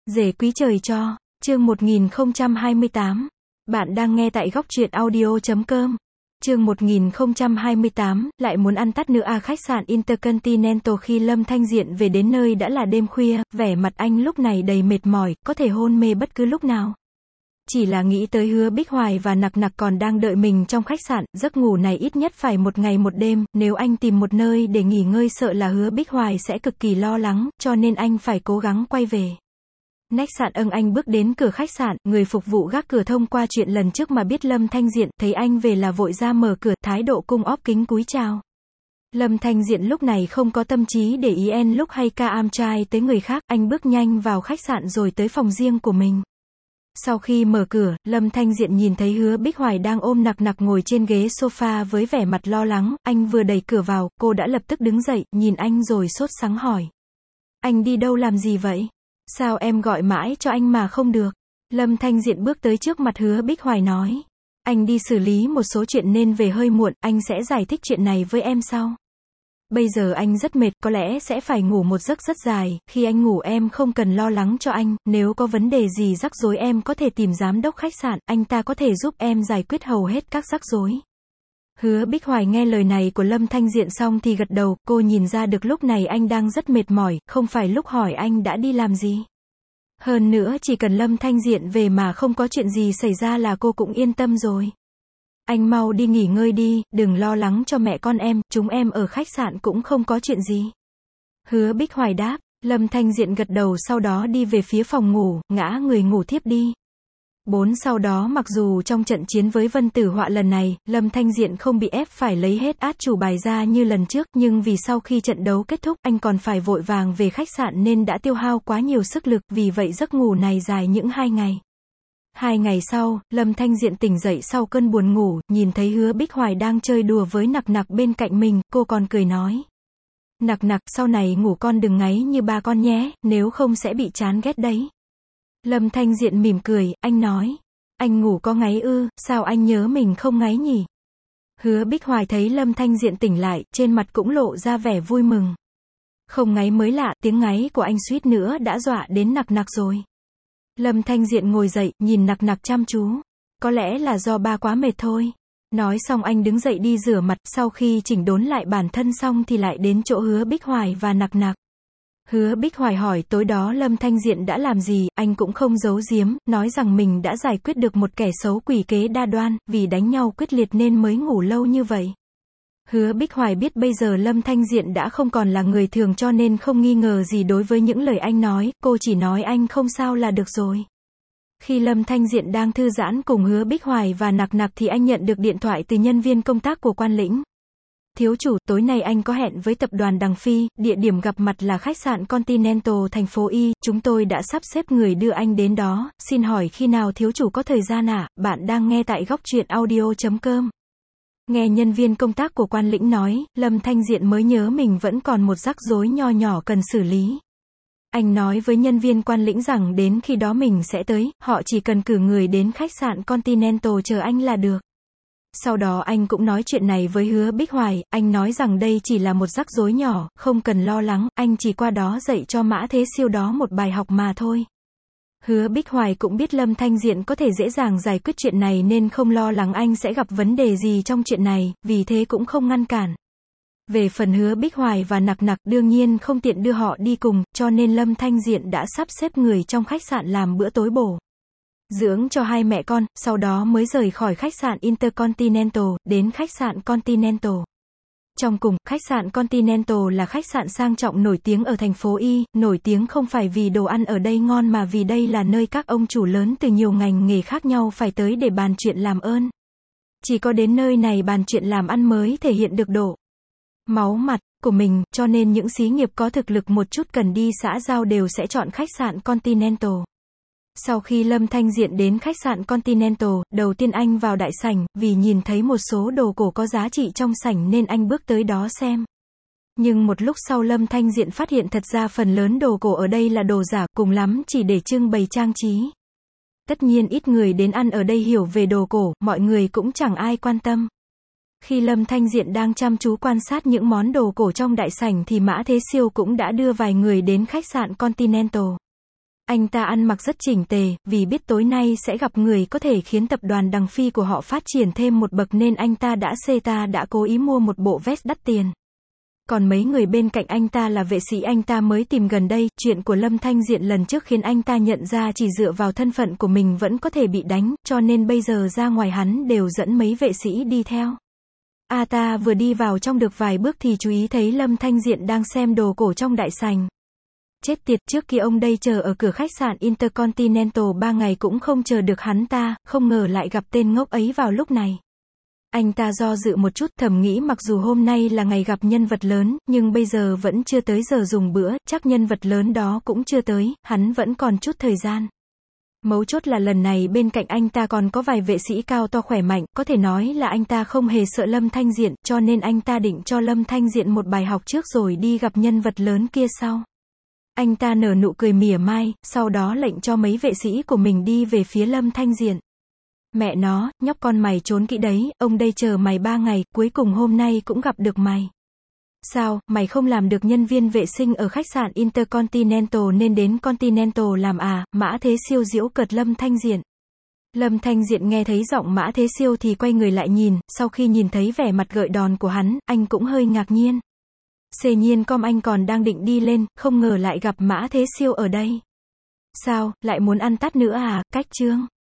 Rể quý trời cho, chương 1028. Bạn đang nghe tại góc truyện audio.com. Chương 1028, lại muốn ăn tát nữa à? Khách sạn Intercontinental. Khi Lâm Thanh Diện về đến nơi đã là đêm khuya, vẻ mặt anh lúc này đầy mệt mỏi, có thể hôn mê bất cứ lúc nào. Chỉ là nghĩ tới Hứa Bích Hoài và Nặc Nặc còn đang đợi mình trong khách sạn, giấc ngủ này ít nhất phải một ngày một đêm, nếu anh tìm một nơi để nghỉ ngơi sợ là Hứa Bích Hoài sẽ cực kỳ lo lắng, cho nên anh phải cố gắng quay về. Khách sạn. Anh bước đến cửa khách sạn, người phục vụ gác cửa thông qua chuyện lần trước mà biết Lâm Thanh Diện, thấy anh về là vội ra mở cửa, thái độ cung óp kính cúi chào. Lâm Thanh Diện lúc này không có tâm trí để ý en lúc hay ca am trai tới người khác, anh bước nhanh vào khách sạn rồi tới phòng riêng của mình. Sau khi mở cửa, Lâm Thanh Diện nhìn thấy Hứa Bích Hoài đang ôm Nặc Nặc ngồi trên ghế sofa với vẻ mặt lo lắng, anh vừa đẩy cửa vào, cô đã lập tức đứng dậy, nhìn anh rồi sốt sắng hỏi. Anh đi đâu làm gì vậy? Sao em gọi mãi cho anh mà không được? Lâm Thanh Diện bước tới trước mặt Hứa Bích Hoài nói. Anh đi xử lý một số chuyện nên về hơi muộn, anh sẽ giải thích chuyện này với em sau. Bây giờ anh rất mệt, có lẽ sẽ phải ngủ một giấc rất dài, khi anh ngủ em không cần lo lắng cho anh, nếu có vấn đề gì rắc rối em có thể tìm giám đốc khách sạn, anh ta có thể giúp em giải quyết hầu hết các rắc rối. Hứa Bích Hoài nghe lời này của Lâm Thanh Diện xong thì gật đầu, cô nhìn ra được lúc này anh đang rất mệt mỏi, không phải lúc hỏi anh đã đi làm gì. Hơn nữa chỉ cần Lâm Thanh Diện về mà không có chuyện gì xảy ra là cô cũng yên tâm rồi. Anh mau đi nghỉ ngơi đi, đừng lo lắng cho mẹ con em, chúng em ở khách sạn cũng không có chuyện gì. Hứa Bích Hoài đáp, Lâm Thanh Diện gật đầu sau đó đi về phía phòng ngủ, ngã người ngủ thiếp đi. Sau đó mặc dù trong trận chiến với Vân Tử Họa lần này, Lâm Thanh Diện không bị ép phải lấy hết át chủ bài ra như lần trước, nhưng vì sau khi trận đấu kết thúc, anh còn phải vội vàng về khách sạn nên đã tiêu hao quá nhiều sức lực, vì vậy giấc ngủ này dài những 2 ngày. 2 ngày sau, Lâm Thanh Diện tỉnh dậy sau cơn buồn ngủ, nhìn thấy Hứa Bích Hoài đang chơi đùa với Nặc Nặc bên cạnh mình, cô còn cười nói. Nặc Nặc, sau này ngủ con đừng ngáy như ba con nhé, nếu không sẽ bị chán ghét đấy. Lâm Thanh Diện mỉm cười, anh nói. Anh ngủ có ngáy ư, sao anh nhớ mình không ngáy nhỉ? Hứa Bích Hoài thấy Lâm Thanh Diện tỉnh lại, trên mặt cũng lộ ra vẻ vui mừng. Không ngáy mới lạ, tiếng ngáy của anh suýt nữa đã dọa đến Nặc Nặc rồi. Lâm Thanh Diện ngồi dậy, nhìn Nặc Nặc chăm chú. Có lẽ là do ba quá mệt thôi. Nói xong anh đứng dậy đi rửa mặt, sau khi chỉnh đốn lại bản thân xong thì lại đến chỗ Hứa Bích Hoài và Nặc Nặc. Hứa Bích Hoài hỏi tối đó Lâm Thanh Diện đã làm gì, anh cũng không giấu giếm, nói rằng mình đã giải quyết được một kẻ xấu quỷ kế đa đoan, vì đánh nhau quyết liệt nên mới ngủ lâu như vậy. Hứa Bích Hoài biết bây giờ Lâm Thanh Diện đã không còn là người thường cho nên không nghi ngờ gì đối với những lời anh nói, cô chỉ nói anh không sao là được rồi. Khi Lâm Thanh Diện đang thư giãn cùng Hứa Bích Hoài và Nặc Nặc thì anh nhận được điện thoại từ nhân viên công tác của Quan Lĩnh. Thiếu chủ, tối nay anh có hẹn với tập đoàn Đằng Phi, địa điểm gặp mặt là khách sạn Continental thành phố Y, chúng tôi đã sắp xếp người đưa anh đến đó, xin hỏi khi nào thiếu chủ có thời gian ạ? Bạn đang nghe tại góc truyện audio.com. Nghe nhân viên công tác của Quan Lĩnh nói, Lâm Thanh Diện mới nhớ mình vẫn còn một rắc rối nho nhỏ cần xử lý. Anh nói với nhân viên Quan Lĩnh rằng đến khi đó mình sẽ tới, họ chỉ cần cử người đến khách sạn Continental chờ anh là được. Sau đó anh cũng nói chuyện này với Hứa Bích Hoài, anh nói rằng đây chỉ là một rắc rối nhỏ, không cần lo lắng, anh chỉ qua đó dạy cho Mã Thế Siêu đó một bài học mà thôi. Hứa Bích Hoài cũng biết Lâm Thanh Diện có thể dễ dàng giải quyết chuyện này nên không lo lắng anh sẽ gặp vấn đề gì trong chuyện này, vì thế cũng không ngăn cản. Về phần Hứa Bích Hoài và Nặc Nặc đương nhiên không tiện đưa họ đi cùng, cho nên Lâm Thanh Diện đã sắp xếp người trong khách sạn làm bữa tối bổ dưỡng cho hai mẹ con, sau đó mới rời khỏi khách sạn Intercontinental, đến khách sạn Continental. Trong cùng, khách sạn Continental là khách sạn sang trọng nổi tiếng ở thành phố Y, nổi tiếng không phải vì đồ ăn ở đây ngon mà vì đây là nơi các ông chủ lớn từ nhiều ngành nghề khác nhau phải tới để bàn chuyện làm ơn. Chỉ có đến nơi này bàn chuyện làm ăn mới thể hiện được độ máu mặt của mình, cho nên những xí nghiệp có thực lực một chút cần đi xã giao đều sẽ chọn khách sạn Continental. Sau khi Lâm Thanh Diện đến khách sạn Continental, đầu tiên anh vào đại sảnh, vì nhìn thấy một số đồ cổ có giá trị trong sảnh nên anh bước tới đó xem. Nhưng một lúc sau Lâm Thanh Diện phát hiện thật ra phần lớn đồ cổ ở đây là đồ giả, cùng lắm chỉ để trưng bày trang trí. Tất nhiên ít người đến ăn ở đây hiểu về đồ cổ, mọi người cũng chẳng ai quan tâm. Khi Lâm Thanh Diện đang chăm chú quan sát những món đồ cổ trong đại sảnh thì Mã Thế Siêu cũng đã đưa vài người đến khách sạn Continental. Anh ta ăn mặc rất chỉnh tề, vì biết tối nay sẽ gặp người có thể khiến tập đoàn Đằng Phi của họ phát triển thêm một bậc nên anh ta đã cố ý mua một bộ vest đắt tiền. Còn mấy người bên cạnh anh ta là vệ sĩ anh ta mới tìm gần đây, chuyện của Lâm Thanh Diện lần trước khiến anh ta nhận ra chỉ dựa vào thân phận của mình vẫn có thể bị đánh, cho nên bây giờ ra ngoài hắn đều dẫn mấy vệ sĩ đi theo. Ta vừa đi vào trong được vài bước thì chú ý thấy Lâm Thanh Diện đang xem đồ cổ trong đại sảnh. Chết tiệt, trước kia ông đây chờ ở cửa khách sạn Intercontinental 3 ngày cũng không chờ được hắn ta, không ngờ lại gặp tên ngốc ấy vào lúc này. Anh ta do dự một chút, thầm nghĩ mặc dù hôm nay là ngày gặp nhân vật lớn, nhưng bây giờ vẫn chưa tới giờ dùng bữa, chắc nhân vật lớn đó cũng chưa tới, hắn vẫn còn chút thời gian. Mấu chốt là lần này bên cạnh anh ta còn có vài vệ sĩ cao to khỏe mạnh, có thể nói là anh ta không hề sợ Lâm Thanh Diện, cho nên anh ta định cho Lâm Thanh Diện một bài học trước rồi đi gặp nhân vật lớn kia sau. Anh ta nở nụ cười mỉa mai, sau đó lệnh cho mấy vệ sĩ của mình đi về phía Lâm Thanh Diện. Mẹ nó, nhóc con mày trốn kỹ đấy, ông đây chờ mày 3 ngày, cuối cùng hôm nay cũng gặp được mày. Sao, mày không làm được nhân viên vệ sinh ở khách sạn Intercontinental nên đến Continental làm à? Mã Thế Siêu giễu cợt Lâm Thanh Diện. Lâm Thanh Diện nghe thấy giọng Mã Thế Siêu thì quay người lại nhìn, sau khi nhìn thấy vẻ mặt gợi đòn của hắn, anh cũng hơi ngạc nhiên. Xề nhiên com anh còn đang định đi lên, không ngờ lại gặp Mã Thế Siêu ở đây. Sao, lại muốn ăn tát nữa à? Cách chương